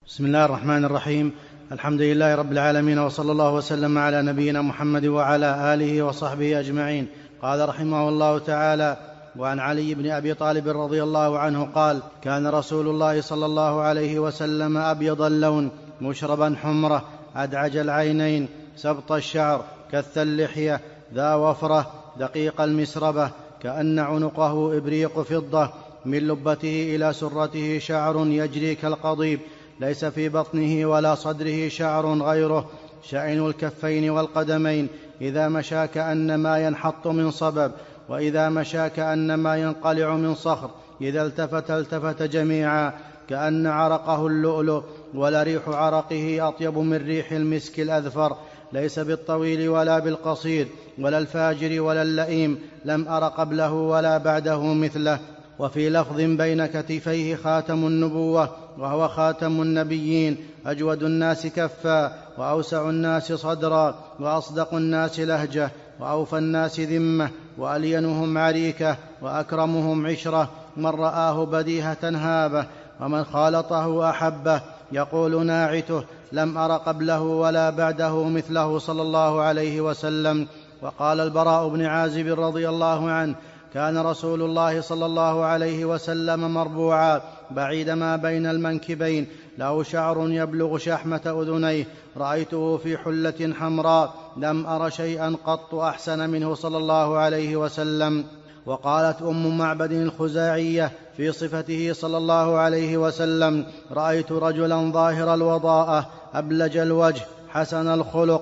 بسم الله الرحمن الرحيم. الحمد لله رب العالمين، وصلى الله وسلم على نبينا محمد وعلى آله وصحبه أجمعين. قال رحمه الله تعالى: وعن علي بن أبي طالب رضي الله عنه قال: كان رسول الله صلى الله عليه وسلم أبيض اللون مشربا حمرة أدعج العينين سبط الشعر كث اللحية ذا وفرة دقيق المسربة كأن عنقه إبريق فضة من لبته إلى سرته شعر يجري كالقضيب ليس في بطنه ولا صدره شعر غيره شأن الكفين والقدمين إذا مشى كأنما ينحط من صبب وإذا مشى كأنما ينقلع من صخر إذا التفت جميعا كأن عرقه اللؤلؤ ولريح عرقه أطيب من ريح المسك الأذفر ليس بالطويل ولا بالقصير ولا الفاجر ولا اللئيم لم أر قبله ولا بعده مثله. وفي لفظ بين كتفيه خاتم النبوة وهو خاتم النبيين أجود الناس كفا وأوسع الناس صدرا وأصدق الناس لهجة وأوفى الناس ذمة وألينهم عريكة وأكرمهم عشرة من رآه بديهة هابه ومن خالطه أحبه يقول ناعته لم أر قبله ولا بعده مثله صلى الله عليه وسلم. وقال البراء بن عازب رضي الله عنه: كان رسول الله صلى الله عليه وسلم مربوعا بعيد ما بين المنكبين له شعر يبلغ شحمة أذنيه رأيته في حلة حمراء لم أر شيئا قط أحسن منه صلى الله عليه وسلم. وقالت أم معبد الخزاعية في صفته صلى الله عليه وسلم: رأيت رجلا ظاهر الوضاءة أبلج الوجه حسن الخلق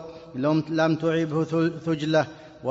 لم تعبه ثجله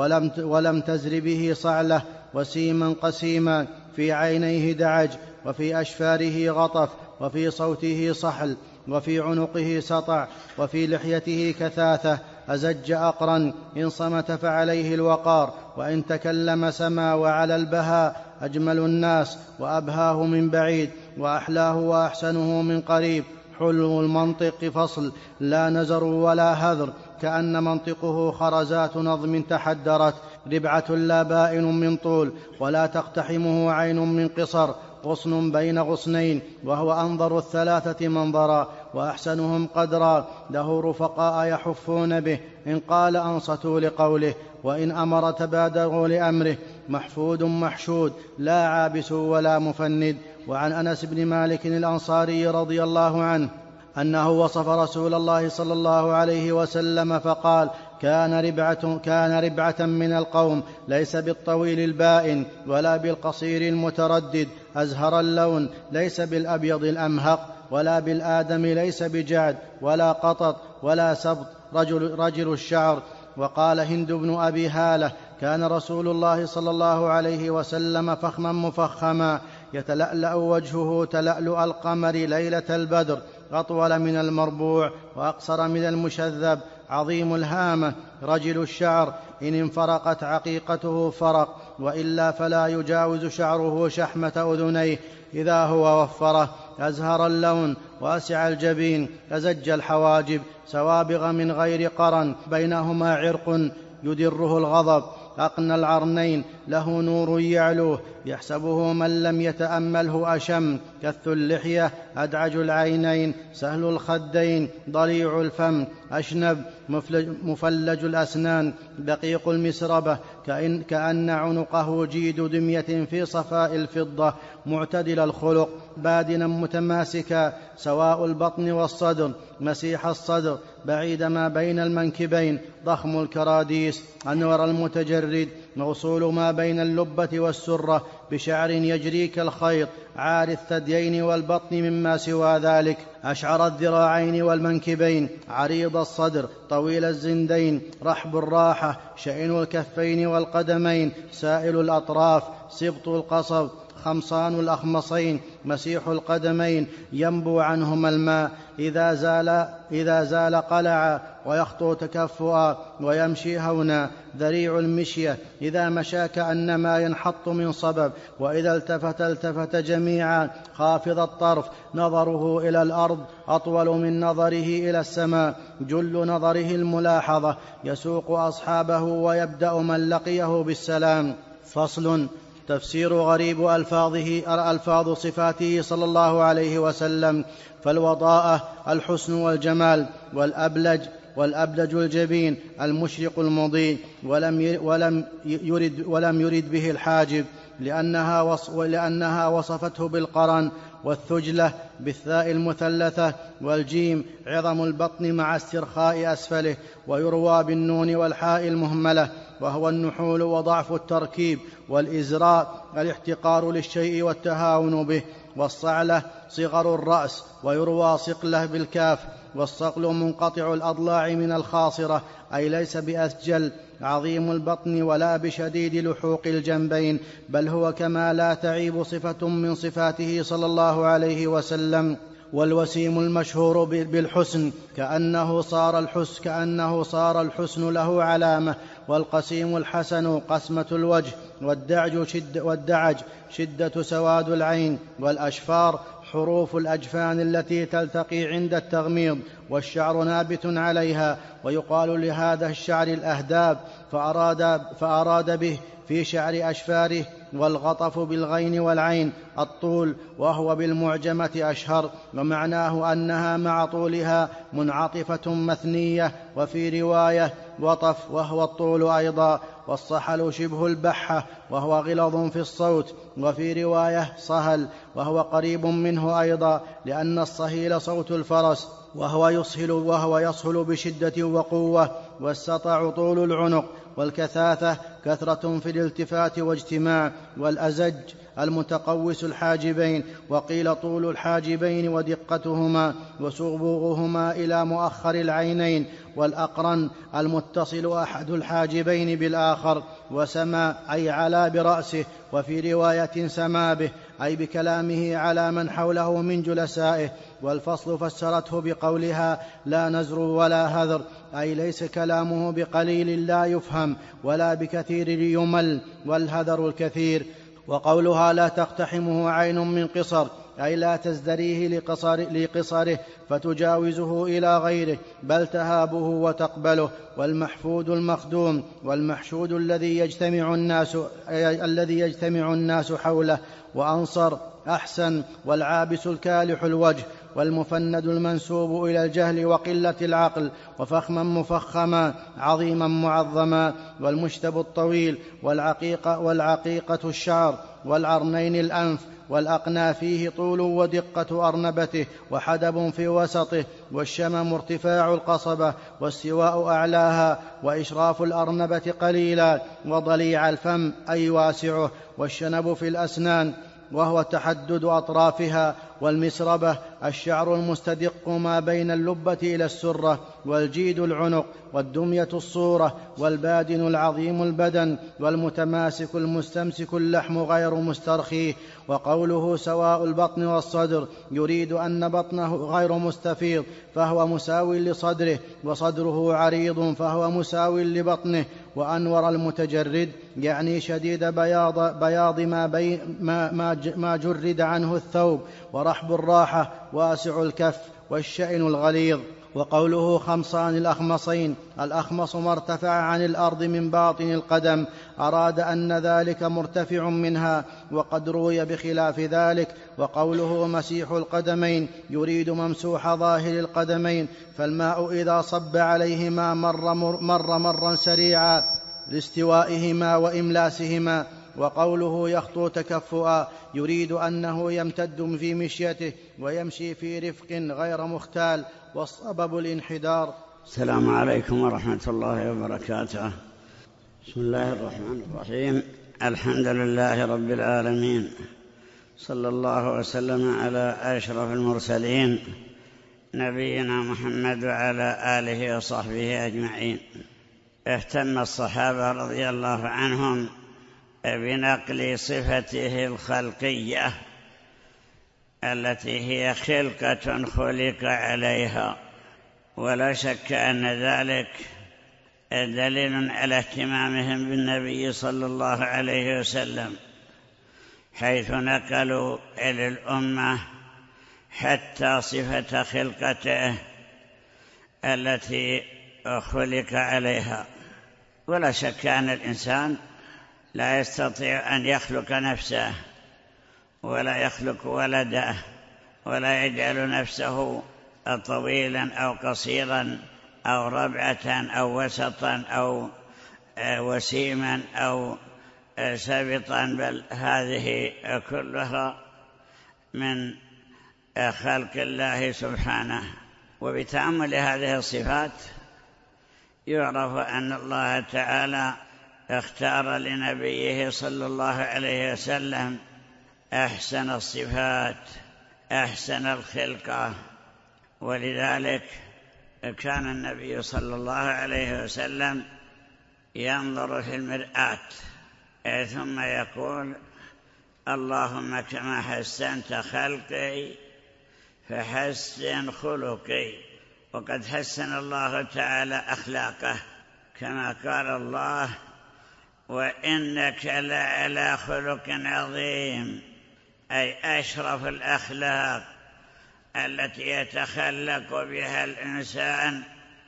ولم تزر به صعله وسيما قسيما في عينيه دعج وفي أشفاره غطف وفي صوته صحل وفي عنقه سطع وفي لحيته كثاثة أزج أقرا إن صمت فعليه الوقار وإن تكلم سما وعلى البهاء أجمل الناس وأبهاه من بعيد وأحلاه وأحسنه من قريب حلو المنطق فصل لا نزر ولا هذر كأن منطقه خرزات نظم تحدرت ربعة لا بائن من طول ولا تقتحمه عين من قصر غصن بين غصنين وهو أنظر الثلاثة منظرا وأحسنهم قدرا له رفقاء يحفون به إن قال أنصتوا لقوله وإن أمر تبادروا لأمره محفود محشود لا عابس ولا مفند. وعن أنس بن مالك الأنصاري رضي الله عنه أنه وصف رسول الله صلى الله عليه وسلم فقال: كان ربعة من القوم ليس بالطويل البائن ولا بالقصير المتردد أزهر اللون ليس بالأبيض الأمهق ولا بالآدم ليس بجعد ولا قطط ولا سبط رجل الشعر. وقال هند بن أبي هالة: كان رسول الله صلى الله عليه وسلم فخما مفخما يتلألأ وجهه تلألؤ القمر ليلة البدر أطول من المربوع وأقصر من المشذب عظيم الهامة رجل الشعر إن انفرقت عقيقته فرق وإلا فلا يجاوز شعره شحمة أذنيه إذا هو وفره أزهر اللون واسع الجبين أزج الحواجب سوابغ من غير قرن بينهما عرق يدره الغضب أقنى العرنين له نور يعلوه يحسبه من لم يتأمله أشم كث اللحية أدعج العينين سهل الخدين ضليع الفم أشنب مفلج الأسنان دقيق المسربة كأن عنقه جيد دمية في صفاء الفضة معتدل الخلق بادنا متماسكا سواء البطن والصدر مسيح الصدر بعيد ما بين المنكبين ضخم الكراديس أنور المتجرد موصول ما بين اللبة والسرة بشعر يجري كالخيط عار الثديين والبطن مما سوى ذلك أشعر الذراعين والمنكبين عريض الصدر طويل الزندين رحب الراحة شئن الكفين والقدمين سائل الأطراف سبط القصب خمصان الأخمصين مسيح القدمين ينبو عنهما الماء إذا زال قلعا ويخطو تكفؤا ويمشي هونا ذريع المشية إذا مشى كأنما ينحط من صبب وإذا التفت جميعا خافض الطرف نظره إلى الأرض أطول من نظره إلى السماء جل نظره الملاحظة يسوق أصحابه ويبدأ من لقيه بالسلام. فصل: تفسير غريب ألفاظ صفاته صلى الله عليه وسلم. فالوضاءة الحسن والجمال، والأبلج الجبين، المشرق المضيء، ولم يرد به الحاجب، لأنها وصفته بالقرن، والثجلة بالثاء المثلثة، والجيم عظم البطن مع استرخاء أسفله، ويروى بالنون والحاء المهملة، وهو النحول وضعف التركيب، والإزراء الاحتقار للشيء والتهاون به، والصعلة صغر الرأس، ويروى صقلة بالكاف، والصقل منقطع الأضلاع من الخاصرة، أي ليس بأثجل عظيم البطن ولا بشديد لحوق الجنبين، بل هو كما لا تعيب صفة من صفاته صلى الله عليه وسلم. والوسيم المشهور بالحسن كأنه صار الحسن له علامة. والقسيم الحسن قسمة الوجه، والدعج شدة سواد العين، والأشفار حروف الأجفان التي تلتقي عند التغميض، والشعر نابت عليها، ويقال لهذا الشعر الأهداب، فأراد به في شعر أشفاره. والغطف بالغين والعين الطول، وهو بالمعجمة أشهر، ومعناه أنها مع طولها منعطفة مثنية، وفي رواية وطف وهو الطول أيضا. والصحل شبه البحة، وهو غلظ في الصوت، وفي رواية صهل، وهو قريب منه أيضا، لأن الصهيل صوت الفرس، وهو يصهل بشدة وقوة. والسطع طول العنق، والكثاثة كثرة في الالتفات واجتماع. والأزج المتقوس الحاجبين، وقيل طول الحاجبين ودقتهما وصبوغهما إلى مؤخر العينين. والأقرن المتصل أحد الحاجبين بالآخر. وسما أي علا برأسه، وفي رواية سما به أي بكلامه على من حوله من جلسائه. والفصل فسرته بقولها لا نزر ولا هذر، أي ليس كلامه بقليل لا يفهم ولا بكثير ليمل، والهذر الكثير. وقولها لا تقتحمه عين من قصر، أي لا تزدريه لقصره فتجاوزه إلى غيره، بل تهابه وتقبله. والمحفود المخدوم، والمحشود الذي يجتمع الناس حوله. وأنصر أحسن، والعابس الكالح الوجه، والمفند المنسوب إلى الجهل وقلة العقل، وفخما مفخما عظيما معظما. والمشتب الطويل، والعقيقة الشعر، والعرنين الأنف، والأقنى فيه طول ودقة أرنبته، وحدب في وسطه. والشمم ارتفاع القصبة، واستواء أعلاها، وإشراف الأرنبة قليلا. وضليع الفم أي واسعه. والشنب في الأسنان، وهو تحدد أطرافها. والمسربة الشعر المستدق ما بين اللبة إلى السرة. والجيد العنق، والدمية الصورة، والبادن العظيم البدن، والمتماسك المستمسك اللحم غير مسترخيه. وقوله سواء البطن والصدر يريد أن بطنه غير مستفيض فهو مساو لصدره، وصدره عريض فهو مساو لبطنه. وأنور المتجرد يعني شديد بياض ما جرد عنه الثوب. ورحب الراحة واسع الكف، والشأن الغليظ. وقوله خمصان الأخمصين، الأخمص ما ارتفع عن الأرض من باطن القدم، أراد أن ذلك مرتفع منها، وقد روي بخلاف ذلك. وقوله مسيح القدمين يريد ممسوح ظاهر القدمين، فالماء إذا صب عليهما مر مرا سريعا لاستوائهما وإملاسهما. وقوله يخطو تكفؤا يريد أنه يمتد في مشيته ويمشي في رفق غير مختال، والصبب الانحدار. السلام عليكم ورحمة الله وبركاته. بسم الله الرحمن الرحيم. الحمد لله رب العالمين، صلى الله وسلم على أشرف المرسلين نبينا محمد وعلى آله وصحبه أجمعين. اهتم الصحابة رضي الله عنهم بنقل صفته الخلقية التي هي خلقة خلق عليها، ولا شك أن ذلك دليل على اهتمامهم بالنبي صلى الله عليه وسلم، حيث نقلوا إلى الأمة حتى صفة خلقته التي خلق عليها. ولا شك أن الإنسان لا يستطيع أن يخلق نفسه ولا يخلق ولده ولا يجعل نفسه طويلا أو قصيرا أو ربعة أو وسطا أو وسيما أو سابطا، بل هذه كلها من خلق الله سبحانه. وبتأمل هذه الصفات يعرف أن الله تعالى اختار لنبيه صلى الله عليه وسلم أحسن الصفات، أحسن الخلقة. ولذلك كان النبي صلى الله عليه وسلم ينظر في المرآة ثم يقول: اللهم كما حسنت خلقي فحسن خلقي. وقد حسن الله تعالى أخلاقه كما قال الله: وإنك لعلى خلق عظيم، أي أشرف الأخلاق التي يتخلق بها الإنسان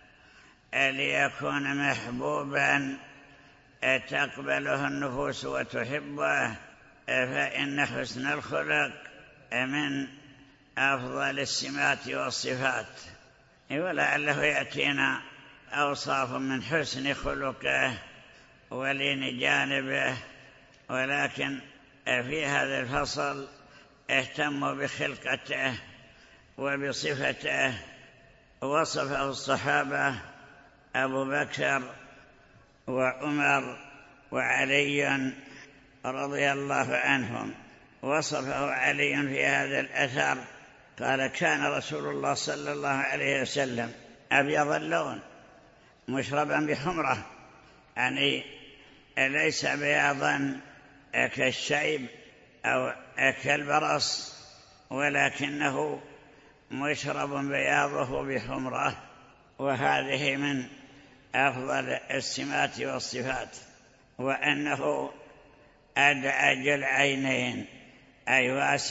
ليكون محبوبا تقبله النفوس وتحبه، فإن حسن الخلق من أفضل السمات والصفات. ولعله يأتينا أوصاف من حسن خلقه ولين جانبه، ولكن في هذا الفصل اهتموا بخلقته وبصفته. وصفه الصحابة أبو بكر وعمر وعلي رضي الله عنهم. وصفه علي في هذا الأثر قال: كان رسول الله صلى الله عليه وسلم أبيض اللون مشربا بحمرة، يعني ليس بياضا كالشيب أو كالبرص، ولكنه مشرب بياضه بحمرة. وهذه من أفضل السمات والصفات. وأنه أدعج العينين، أي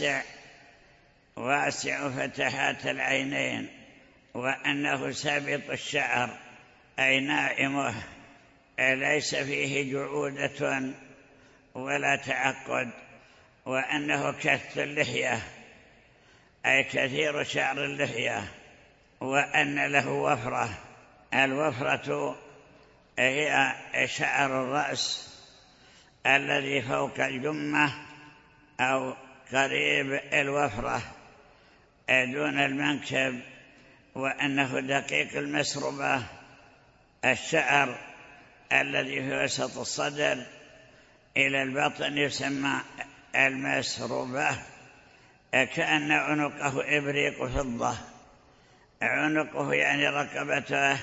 واسع فتحات العينين. وأنه سابط الشعر، أي نائمه، ليس فيه جعودة ولا تعقد. وأنه كث اللحية، أي كثير شعر اللحية. وأن له وفرة، الوفرة هي شعر الرأس الذي فوق الجمة أو قريب الوفرة دون المنكب. وأنه دقيق المسربة، الشعر الذي في وسط الصدر إلى البطن يسمى المسربة، كأن عنقه إبريق فضة. عنقه يعني رقبته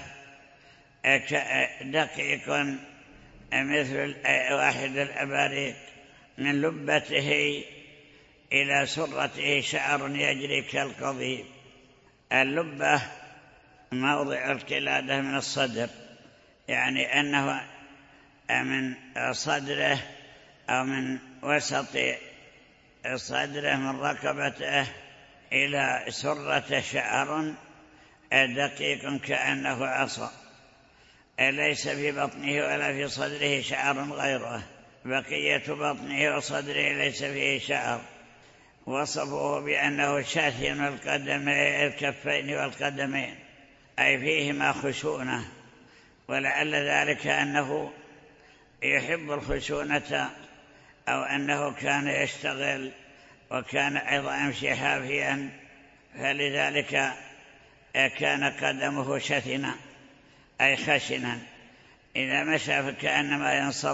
دقيق مثل واحد الأباريق. من لبته إلى سرته شعر يجري كالقضيب. اللبة موضع القلادة من الصدر، يعني أنه من صدره أو من وسط صدره من ركبته إلى سرته شعر دقيق كأنه عصا. ليس في بطنه ولا في صدره شعر غيره، بقية بطنه وصدره ليس فيه شعر. وصفه بأنه شاثن الكفين والقدمين، أي فيهما خشونة. ولعل ذلك أنه يحب الخشونة، أو أنه كان يشتغل وكان أيضا يمشي حافيا، فلذلك كان قدمه شثنا، أي خشنا. إذا مشى فكأنما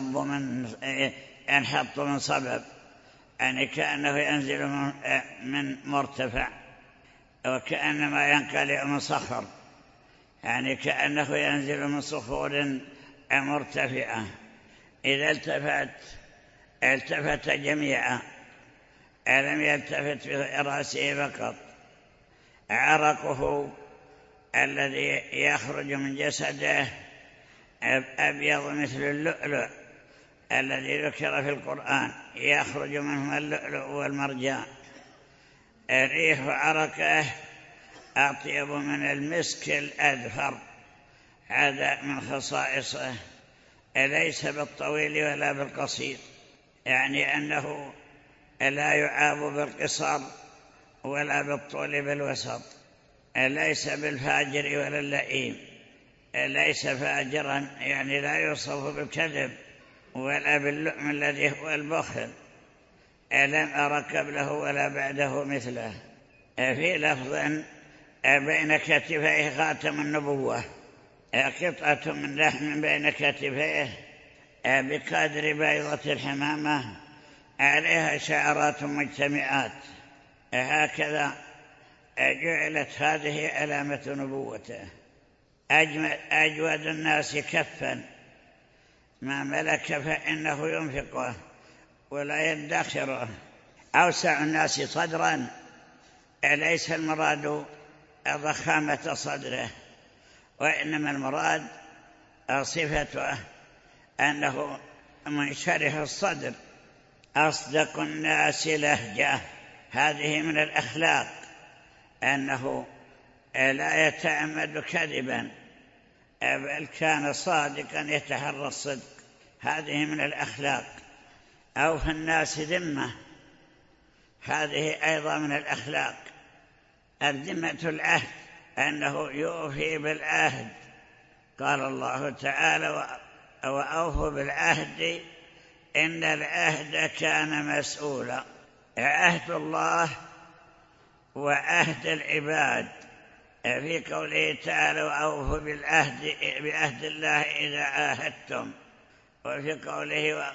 ينحط من صبب، يعني كأنه ينزل من مرتفع، وكأنما ينقلع من صخر، يعني كأنه ينزل من صخور مرتفعة. إذا التفت جميعا، لم يلتفت في رأسه فقط. عرقه الذي يخرج من جسده أبيض مثل اللؤلؤ الذي ذكر في القرآن، يخرج منه اللؤلؤ والمرجان. ريح عرقه أطيب من المسك الأذفر، هذا من خصائصه. ليس بالطويل ولا بالقصير، يعني أنه لا يعاب بالقصر ولا بالطول بالوسط، ليس بالفاجر ولا اللئيم، ليس فاجرا يعني لا يوصف بالكذب ولا باللؤم الذي هو البخل، لم أر قبله ولا بعده مثله. في لفظ بين كتفيه خاتم النبوة، قطعة من لحم بين كتفيه بقدر بيضة الحمامة عليها شعرات مجتمعات، هكذا جعلت هذه علامة نبوته. أجود الناس كفا، ما ملك فإنه ينفقه ولا يدخره. أوسع الناس صدرا، ليس المراد ضخامة صدره، وإنما المراد صفته أنه منشرح الصدر. أصدق الناس لهجة، هذه من الأخلاق، أنه لا يتعمد كذبا بل كان صادقا يتحرى الصدق، هذه من الأخلاق. أو في الناس ذمة، هذه أيضا من الأخلاق. الذمة العهد، أنه يوفي بالعهد، قال الله تعالى وأوفوا بالعهد إن العهد كان مسؤولا. عهد الله وعهد العباد، في قوله تعالى وأوفوا بعهد الله إذا عاهدتم، وفي قوله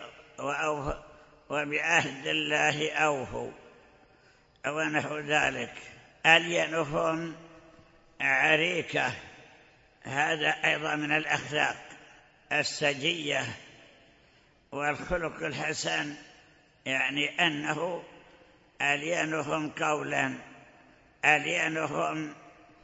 وبعهد الله أوفوا ونحو ذلك. ألينهم عريكة، هذا أيضا من الأخلاق السجية والخلق الحسن، يعني أنه ألينهم قولا ألينهم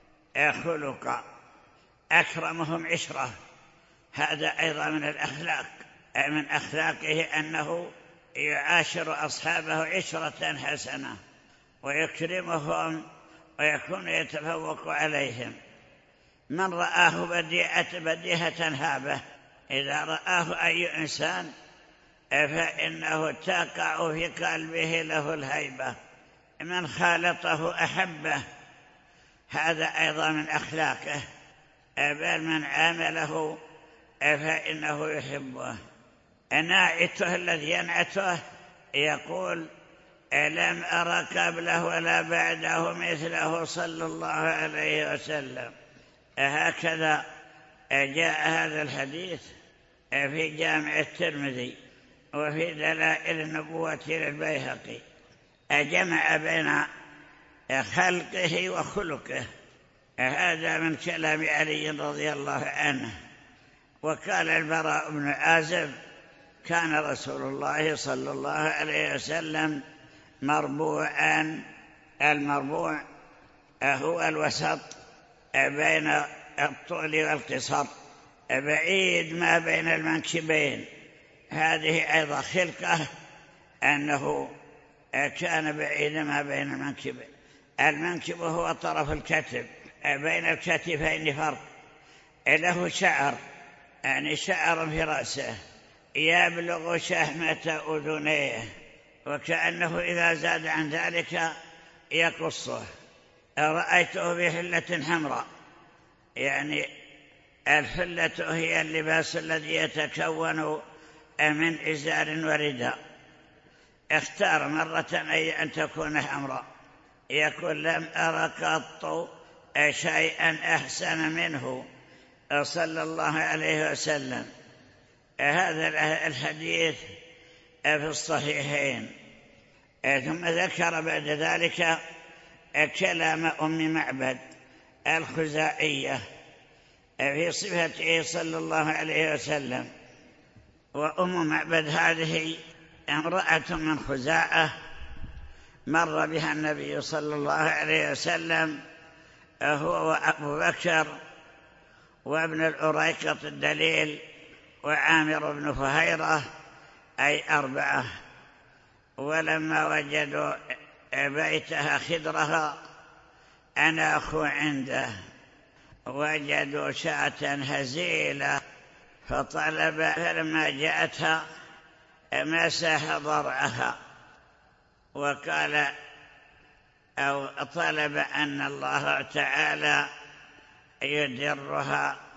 خلقا أكرمهم عشرة، هذا أيضا من الأخلاق. من أخلاقه أنه يعاشر أصحابه عشرة حسنة ويكرمهم ويكون يتفوق عليهم. من رآه بديهة هابة، إذا رآه أي إنسان فإنه تقع في قلبه له الهيبة، من خالطه أحبه، هذا أيضا من أخلاقه، بل من عامله فإنه يحبه. ناعته الذي ينعته يقول لم أر قبله ولا بعده مثله صلى الله عليه وسلم. هكذا جاء هذا الحديث في جامع الترمذي وفي دلائل النبوة للبيهقي، جمع بين خلقه وخلقه. هذا من كلام علي رضي الله عنه. وقال البراء بن عازب كان رسول الله صلى الله عليه وسلم مربوعا، المربوع هو الوسط بين الطول والقصر، بعيد ما بين المنكبين. هذه أيضا خلقه، أنه كان بعيد ما بين المنكبين. المنكب هو طرف الكتف، بين الكتفين فرق. له شعر، يعني شعر في رأسه يبلغ شحمة أذنيه، وكأنه إذا زاد عن ذلك يقصه. رأيته بحلة حمراء، يعني الحلة هي اللباس الذي يتكون من إزار ورداء. اختار مرة أن تكون حمراء، يقول لم أر قط شيئا أحسن منه صلى الله عليه وسلم. هذا الحديث في الصحيحين. ثم ذكر بعد ذلك كلام أم معبد الخزاعية في صفته صلى الله عليه وسلم. وأم معبد هذه امرأة من خزاعة، مر بها النبي صلى الله عليه وسلم هو وأبو بكر وابن الأريقط الدليل وعامر بن فهيرة، أي 4. ولما وجدوا بيتها خدرها أناخوا عنده، وجدوا شاة هزيلة فطلب فلما جاءتها مسح ضرعها وقال أو طلب أن الله تعالى يدرها،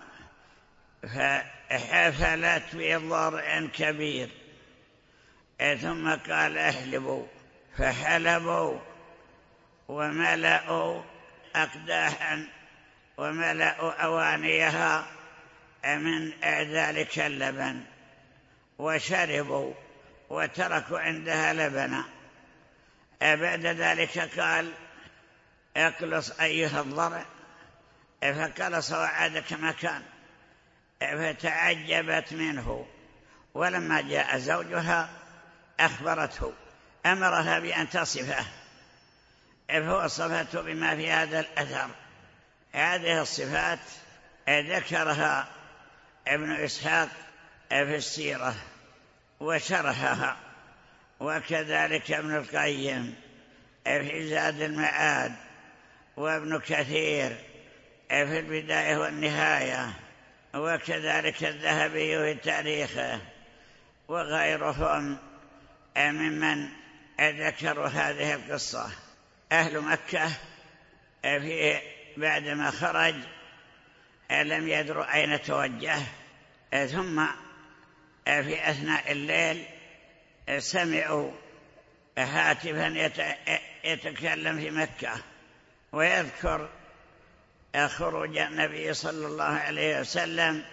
فحفلت بضرع كبير، ثم قال احلبوا، فحلبوا وملأوا أقداحا وملأوا أوانيها من ذلك اللبن وشربوا وتركوا عندها لبنا. بعد ذلك قال اقلص أيها الضرع، فقلص وعاد كما كان، فتعجبت منه. ولما جاء زوجها أخبرته، أمرها بأن تصفه، فوصفته بما في هذا الأثر. هذه الصفات ذكرها ابن إسحاق في السيرة وشرحها، وكذلك ابن القيم في زاد المعاد، وابن كثير في البداية والنهاية، وكذلك الذهبي في تاريخه، وغيرهم ممن ذكروا هذه القصة. أهل مكة بعدما خرج لم يدروا أين توجه، ثم في أثناء الليل سمعوا هاتفا يتكلم في مكة ويذكر خروج النبي صلى الله عليه وسلم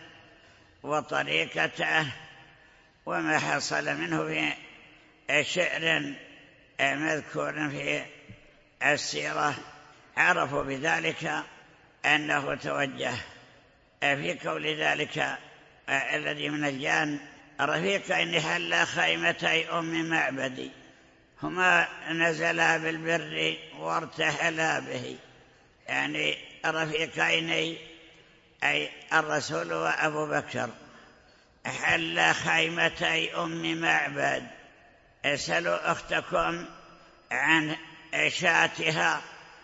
وطريقته وما حصل منه في شعر مذكور في السيرة. عرفوا بذلك أنه توجه. في قول ذلك الذي من الجان رفيق إن حل خيمتي أم معبدي، هما نزلا بالبر وارتحلا به، يعني رفيقين أي الرسول وأبو بكر. حل خيمتي أم معبد، اسألوا أختكم عن شاتها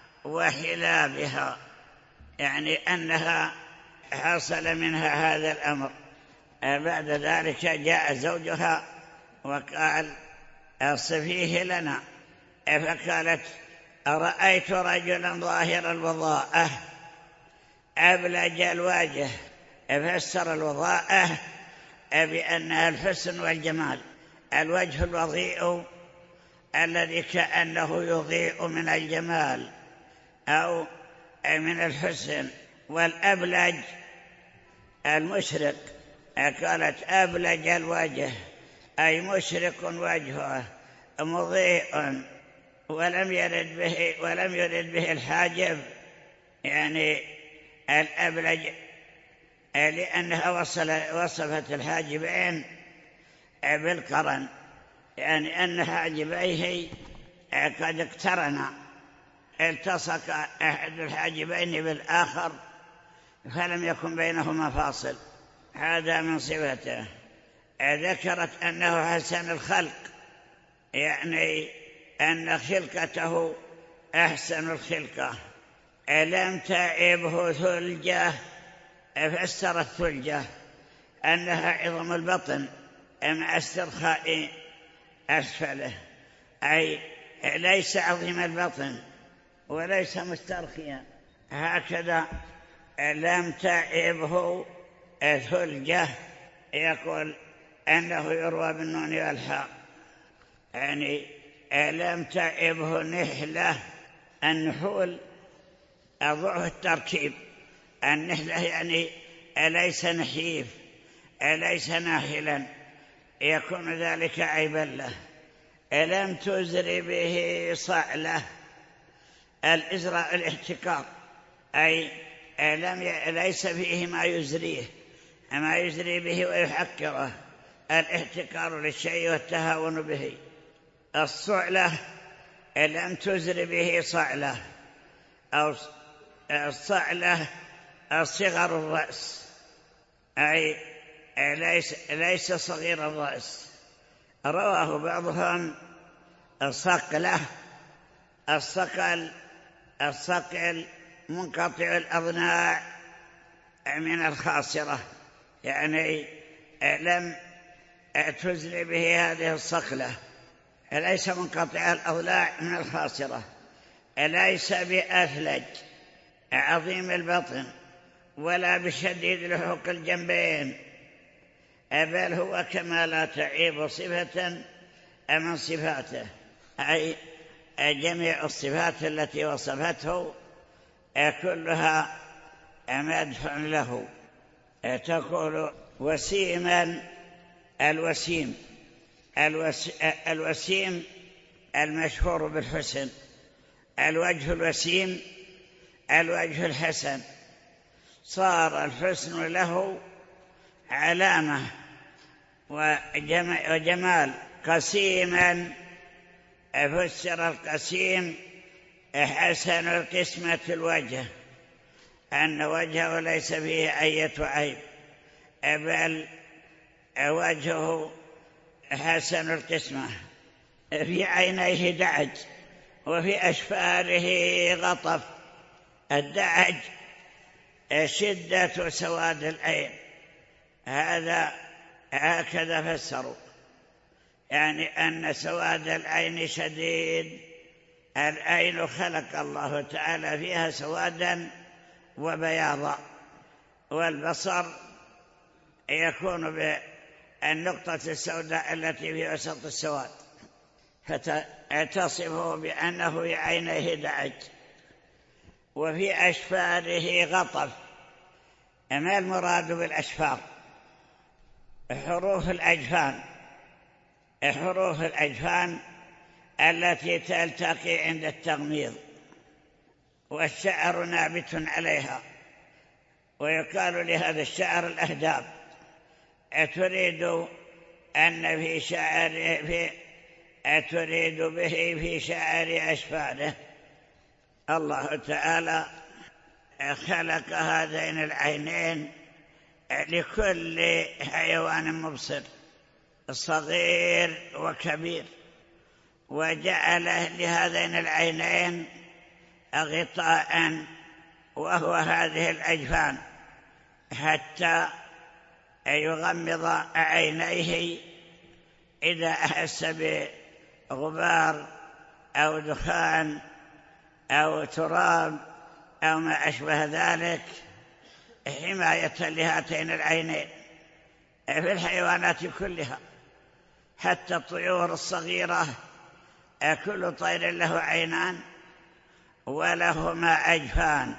وحلابها، يعني أنها حصل منها هذا الأمر. بعد ذلك جاء زوجها وقال اصفيه لنا، فقالت رأيت رجلا ظاهر الوضاءة أبلج الوجه، فسر الوضاءة بأنها الحسن والجمال، الوجه الوضيء الذي كأنه يضيء من الجمال أو من الحسن، والأبلج المشرق. قالت أبلج الوجه أي مشرق وجهه مضيء، ولم يرد به الحاجب، يعني الأبلج لأنها وصفت الحاجبين بالقرن، يعني أن حاجبيه قد اقترنا، التصق أحد الحاجبين بالآخر فلم يكن بينهما فاصل. هذا من صفته. ذكرت أنه حسن الخلق، يعني أن خلقته أحسن الخلقة. لم تعبه ثلجة، فسر الثلجة أنها عظم البطن مع استرخاء أسفله، أي ليس عظيم البطن وليس مسترخيا، هكذا لم تعبه ثلجة. يقول أنه يروى بالنون والحاء، يعني لم تعبه نحلة. النحول ضعف التركيب، النحلة يعني ليس نحيف، ليس ناحلا، يكون ذلك عيبا له. لم تزر به صعلة، الإزراء الاحتكار، أي ليس فيه ما يزري به ويحكره، الاحتكار للشيء والتهاون به. الصعلة لم تزر به صعلة، أو الصعلة صغر الرأس، أي ليس صغير الرأس. رواه بعضهم الصقلة، الصقل منقطع الأضلاع من الخاصرة، يعني لم تزل به هذه الصقلة، ليس منقطع الأضلاع من الخاصرة، ليس بأثلج عظيم البطن ولا بشديد لحوق الجنبين، بل هو كما لا تعيب صفة من صفاته، أي جميع الصفات التي وصفته كلها مدح له. تقول وسيما الوسيم المشهور بالحسن، الوجه الوسيم الوجه الحسن، صار الحسن له علامة وجمال. قسيما فسر القسيم حسن القسمة الوجه، أن وجهه ليس فيه أي عيب، بل وجهه حسن القسمة، في عينيه دعج وفي أشفاره غطف. الدعج شدة سواد العين، هكذا فسروا، يعني أن سواد العين شديد. العين خلق الله تعالى فيها سوادا وبياضا، والبصر يكون بالنقطة السوداء التي في وسط السواد، فتصفه بأنه في عينيه دعج وفي أشفاره غطف. ما المراد بالأشفار؟ حروف الأجفان التي تلتقي عند التغميض، والشعر نابت عليها، ويقال لهذا الشعر الأهداب. تريد به في شعر أشفاره. الله تعالى خلق هذين العينين لكل حيوان مبصر صغير وكبير، وجعل لهذين العينين غطاء وهو هذه الأجفان، حتى يغمض عينيه إذا أحس بغبار أو دخان أو تراب أو ما أشبه ذلك، حماية لهاتين العينين. في الحيوانات كلها، حتى الطيور الصغيرة، كل طير له عينان ولهما أجفان،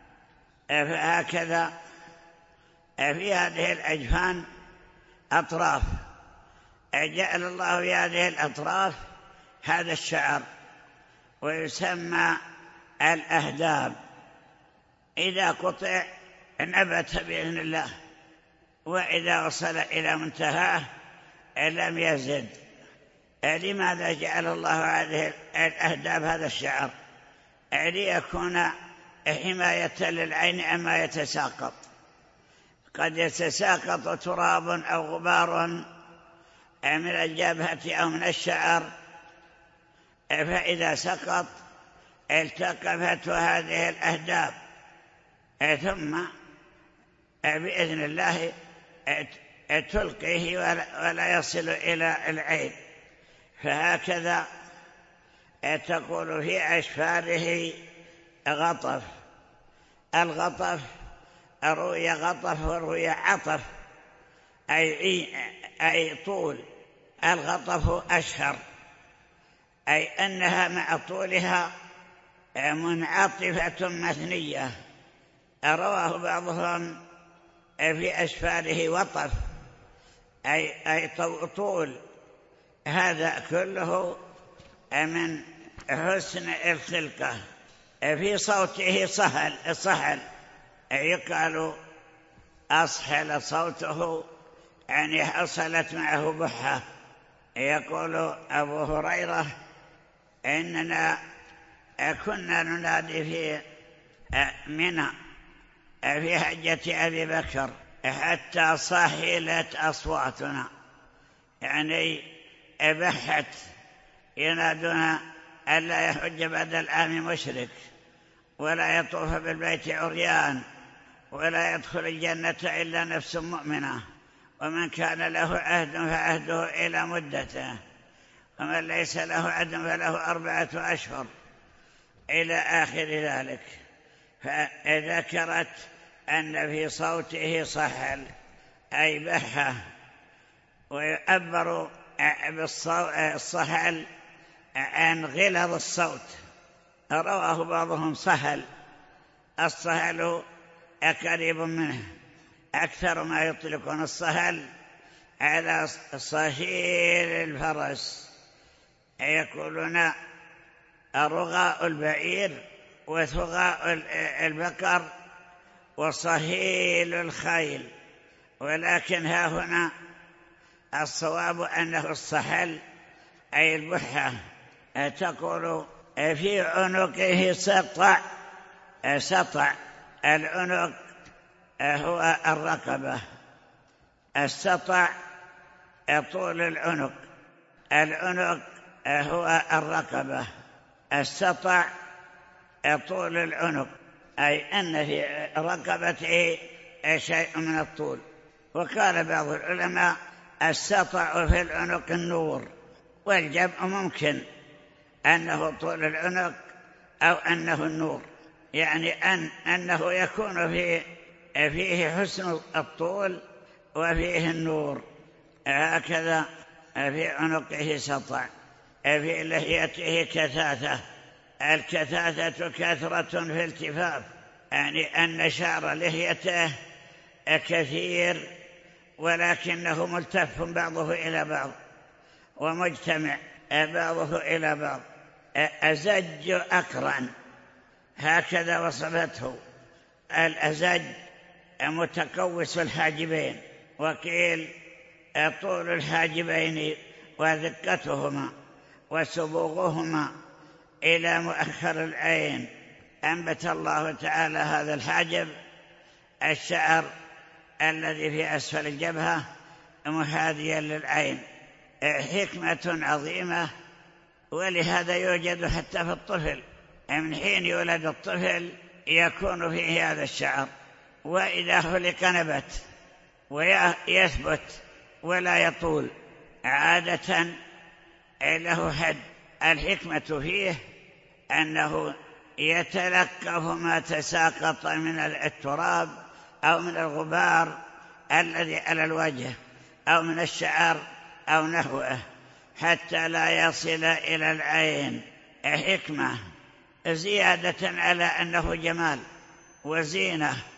فهكذا في هذه الأجفان أطراف، جعل الله في هذه الأطراف هذا الشعر، ويسمى الأهداب. إذا قطع نبت بإذن الله، وإذا وصل إلى منتهاه لم يزد. لماذا جعل الله هذه الأهداب هذا الشعر؟ ليكون حماية للعين أما يتساقط. قد يتساقط تراب أو غبار من الجبهة أو من الشعر، فإذا سقط التقفت هذه الأهداب، ثم بإذن الله تلقيه ولا يصل إلى العين. فهكذا تقول في أشفاره غطف. الغطف روي غطف وروي عطف، أي طول. الغطف أشهر، أي أنها مع طولها منعطفة مثنية. رواه بعضهم في أشفاره وطف، أي طول. هذا كله من حسن الخلقة. في صوته صهل، يقال أصحل صوته، يعني حصلت معه بحة. يقول أبو هريرة إننا كنا ننادي في منى في حجة أبي بكر حتى صهلت أصواتنا، يعني بحت. ينادون ألا يحج بعد العام مشرك، ولا يطوف بالبيت عريان، ولا يدخل الجنة إلا نفس مؤمنة، ومن كان له عهد فعهده إلى مدته، ومن ليس له عهد فله 4 أشهر إلى آخر ذلك. فذكرت أن في صوته صحل أي بحة، ويعبر بالصحل عن غلظ الصوت. رواه بعضهم صهل، الصهل قريب منه، أكثر ما يطلقون الصهل على صهيل الفرس، يقولون رغاء البعير وثغاء البقر وصهيل الخيل، ولكن ها هنا الصواب أنه الصحل أي البحة. تقول في عنقه سطع. العنق هو الرقبة، السطع طول العنق هو الرقبة، السطع طول العنق، أي أن في رقبته شيء من الطول. وقال بعض العلماء السطع في العنق النور، والجمع ممكن أنه طول العنق أو أنه النور، يعني أنه يكون فيه حسن الطول وفيه النور. هكذا في عنقه سطع، في لحيته كثاثة. الكثاثة كثرة في التفاف، يعني أن شعر لحيته كثير ولكنه ملتف بعضه إلى بعض ومجتمع بعضه إلى بعض. أزج أقرن، هكذا وصفته. الأزج متقوس الحاجبين، وقيل طول الحاجبين وذقتهما وسبوغهما إلى مؤخر العين. أنبت الله تعالى هذا الحاجب، الشعر الذي في أسفل الجبهة محاذيا للعين، حكمة عظيمة. ولهذا يوجد حتى في الطفل، من حين يولد الطفل يكون فيه هذا الشعر، وإذا خلق نبت ويثبت ولا يطول عادة له حد. الحكمة فيه أنه يتلقف ما تساقط من التراب أو من الغبار الذي على الوجه أو من الشعر أو نحوه حتى لا يصل إلى العين. حكمة زيادة على أنه جمال وزينة